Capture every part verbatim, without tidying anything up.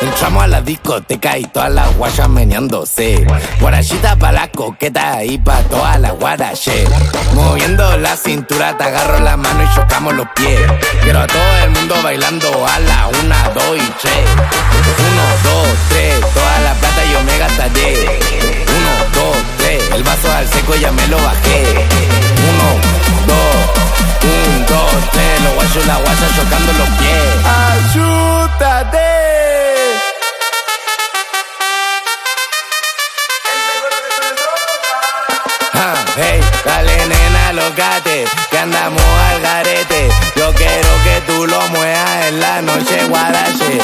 Entramos a la discoteca y todas las guayas meneándose. Guarachita pa' la coqueta y pa' todas las guarache. Moviendo la cintura, te agarro la mano y chocamos los pies. Quiero a todo el mundo bailando a la una, dos y tres. Uno, dos, tres, toda la plata yo me gastaré. Uno, dos, tres, el vaso al seco ya me lo bajé. Uno, dos, un, dos, tres, los guayos y la guaya chocando los pies. ¡Ayúdate! Hey, dale nena, locate, que andamos al garete. Yo quiero que tú lo muevas en la noche, guarache.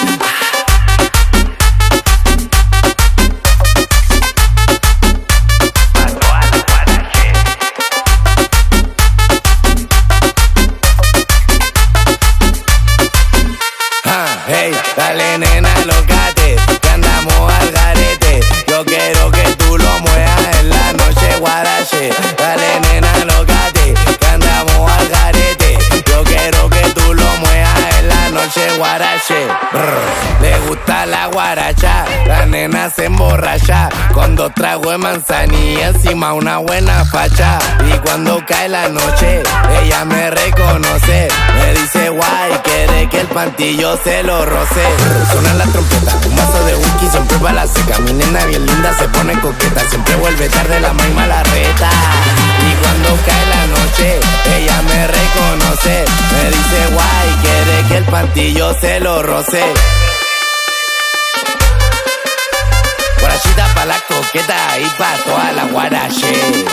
Hey, dale nena, locate, que andamos al garete. Yo quiero que tú lo muevas en la noche, guarache. Dale nena, locate, que andamos al garete. Yo quiero que tú lo muevas en la noche, guarache. Brr. Le gusta la guaracha, la nena se emborracha con dos tragos de manzanilla, encima una buena facha. Y cuando cae la noche, ella me reconoce. Me dice guay, quiere que el pantillo se lo roce. Suena la trompeta, un vaso de whisky siempre pa' la seca. Mi nena bien linda se pone coqueta, siempre vuelve tarde la maima la reta. Y cuando cae la noche, ella me reconoce. Me dice guay, quiere que el pantillo se lo roce. Guarachita pa' la coqueta y pa' toda la guarache.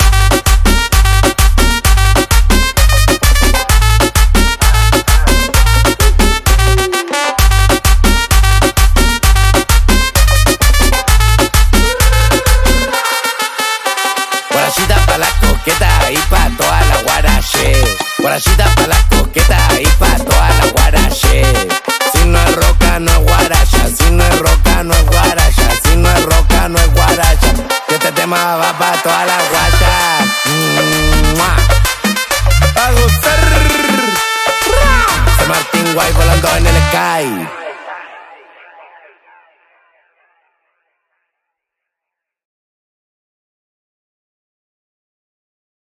Guarachita pa' la coqueta y pa' toda la guarache. Guarachita pa' la coqueta y pa' toda la guarache. Si no es roca, no es guaracha. Si no es roca, no es guaracha. Si no es roca, no es guaracha. Que este tema va pa' toda la guacha. Pa' gozar. San Martín Guay volando en el sky.